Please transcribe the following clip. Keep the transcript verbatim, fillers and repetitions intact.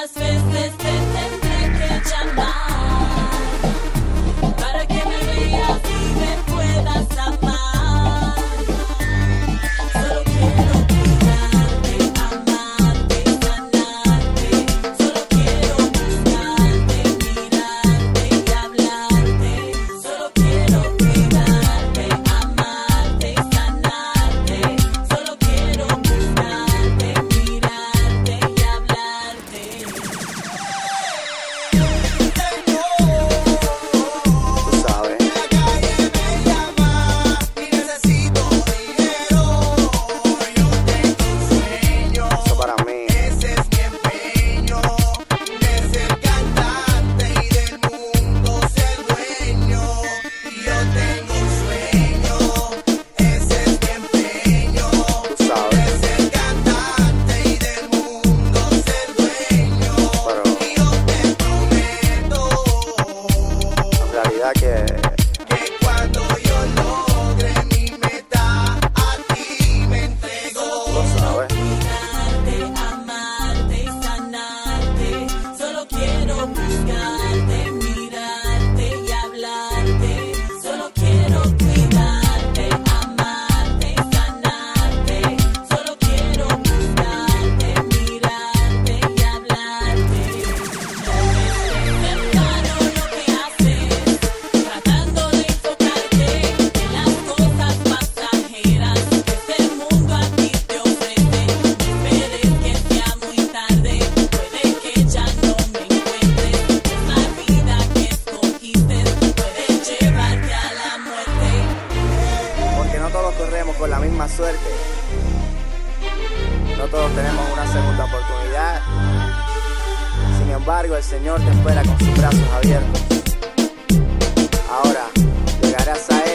¿Cuántas veces te tendré que llamar para que me veas y me puedas amar? Solo quiero cuidarte, amarte, sanarte. Solo quiero buscarte, mirarte y hablarte. Solo quiero cuidarte, amarte, sanarte. Solo quiero buscarte, mirarte y hablarte. Tú sabes. La calle me llama y necesito dinero. Yo tengo un sueño, Eso para mí. ese es mi empeño, de ser cantante y del mundo ser dueño. Yo tengo un sueño, ese es mi empeño, Tú sabes. de ser cantante y del mundo ser dueño. Pero Y yo te prometo en realidad que que cuando yo logre mi meta, a ti me entrego. lo sabes. Cuidarte, amarte y sanarte. Solo quiero buscarte, mirarte y hablarte. Solo quiero cuidarte, amarte y sanarte. Solo quiero buscarte, mirarte y hablarte. No es temprano lo que haces, tratando de enfocarte en las cosas pasajeras que este mundo a ti te ofrece. No esperes que sea muy tarde, puede que ya no me encuentres. Es la vida que escogiste, puede llevarte a la muerte. Porque no todos corremos con la misma suerte. No todos tenemos una segunda oportunidad. Sin embargo, el Señor te espera con sus brazos abiertos. Ahora, llegarás a Él